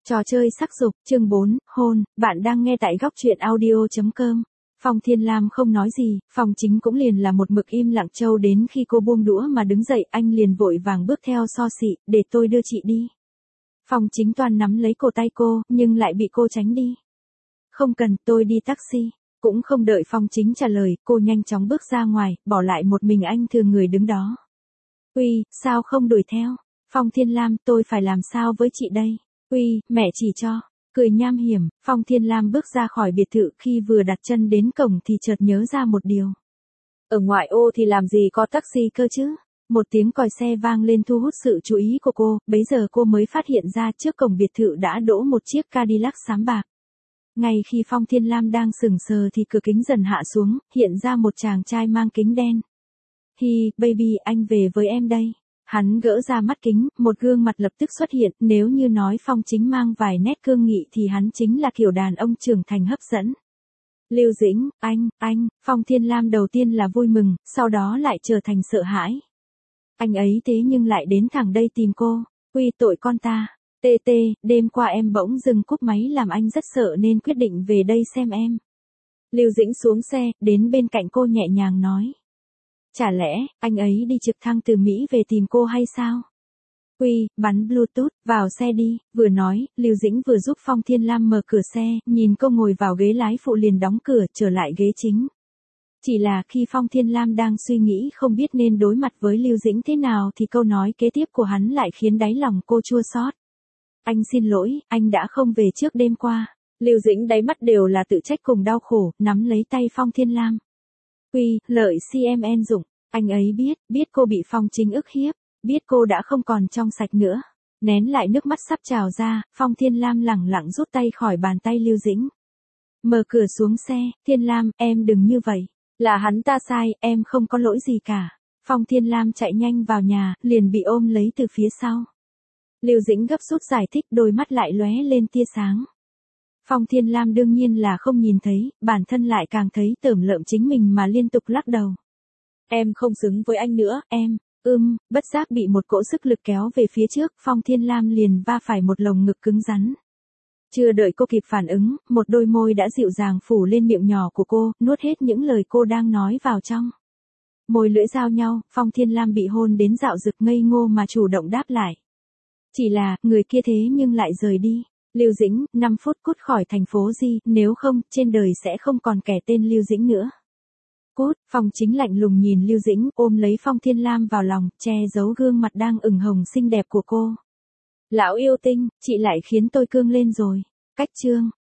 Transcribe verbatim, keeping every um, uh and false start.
Trò chơi sắc dục, chương bốn, hôn, bạn đang nghe tại góc truyện audio chấm com. Phong Thiên Lam không nói gì, Phong Chính cũng liền là một mực im lặng châu đến khi cô buông đũa mà đứng dậy, anh liền vội vàng bước theo so xị, để tôi đưa chị đi. Phong Chính toàn nắm lấy cổ tay cô, nhưng lại bị cô tránh đi. Không cần, tôi đi taxi. Cũng không đợi Phong Chính trả lời, cô nhanh chóng bước ra ngoài, bỏ lại một mình anh thường người đứng đó. Uy, sao không đuổi theo? Phong Thiên Lam, tôi phải làm sao với chị đây? Uy, mẹ chỉ cho. Cười nham hiểm, Phong Thiên Lam bước ra khỏi biệt thự, khi vừa đặt chân đến cổng thì chợt nhớ ra một điều. Ở ngoại ô thì làm gì có taxi cơ chứ? Một tiếng còi xe vang lên thu hút sự chú ý của cô, bấy giờ cô mới phát hiện ra trước cổng biệt thự đã đỗ một chiếc Cadillac xám bạc. Ngay khi Phong Thiên Lam đang sững sờ thì cửa kính dần hạ xuống, hiện ra một chàng trai mang kính đen. Hi, baby, anh về với em đây. Hắn gỡ ra mắt kính, một gương mặt lập tức xuất hiện, nếu như nói Phong Chính mang vài nét cương nghị thì hắn chính là kiểu đàn ông trưởng thành hấp dẫn. Lưu Dĩnh, anh, anh, Phong Thiên Lam đầu tiên là vui mừng, sau đó lại trở thành sợ hãi. Anh ấy thế nhưng lại đến thẳng đây tìm cô, quy tội con ta. Tê tê, đêm qua em bỗng dừng cúp máy làm anh rất sợ nên quyết định về đây xem em. Lưu Dĩnh xuống xe, đến bên cạnh cô nhẹ nhàng nói. Chả lẽ, anh ấy đi trực thăng từ Mỹ về tìm cô hay sao? Quy, bắn Bluetooth, vào xe đi, vừa nói, Lưu Dĩnh vừa giúp Phong Thiên Lam mở cửa xe, nhìn cô ngồi vào ghế lái phụ liền đóng cửa, trở lại ghế chính. Chỉ là khi Phong Thiên Lam đang suy nghĩ không biết nên đối mặt với Lưu Dĩnh thế nào thì câu nói kế tiếp của hắn lại khiến đáy lòng cô chua xót. Anh xin lỗi, anh đã không về trước đêm qua. Lưu Dĩnh đáy mắt đều là tự trách cùng đau khổ, nắm lấy tay Phong Thiên Lam. Quy, lợi xê em en dụng, anh ấy biết, biết cô bị Phong Chính ức hiếp, biết cô đã không còn trong sạch nữa. Nén lại nước mắt sắp trào ra, Phong Thiên Lam lẳng lặng rút tay khỏi bàn tay Lưu Dĩnh. Mở cửa xuống xe, Thiên Lam, em đừng như vậy. Là hắn ta sai, em không có lỗi gì cả. Phong Thiên Lam chạy nhanh vào nhà, liền bị ôm lấy từ phía sau. Lưu Dĩnh gấp rút giải thích, đôi mắt lại lóe lên tia sáng. Phong Thiên Lam đương nhiên là không nhìn thấy, bản thân lại càng thấy tởm lợm chính mình mà liên tục lắc đầu. Em không xứng với anh nữa, em, ưm, bất giác bị một cỗ sức lực kéo về phía trước, Phong Thiên Lam liền va phải một lồng ngực cứng rắn. Chưa đợi cô kịp phản ứng, một đôi môi đã dịu dàng phủ lên miệng nhỏ của cô, nuốt hết những lời cô đang nói vào trong. Môi lưỡi giao nhau, Phong Thiên Lam bị hôn đến dạo dực ngây ngô mà chủ động đáp lại. Chỉ là, người kia thế nhưng lại rời đi. Lưu Dĩnh, năm phút cút khỏi thành phố Di, nếu không, trên đời sẽ không còn kẻ tên Lưu Dĩnh nữa. Cút, Phong Chính lạnh lùng nhìn Lưu Dĩnh, ôm lấy Phong Thiên Lam vào lòng, che giấu gương mặt đang ửng hồng xinh đẹp của cô. Lão yêu tinh, chị lại khiến tôi cương lên rồi. Cách chương.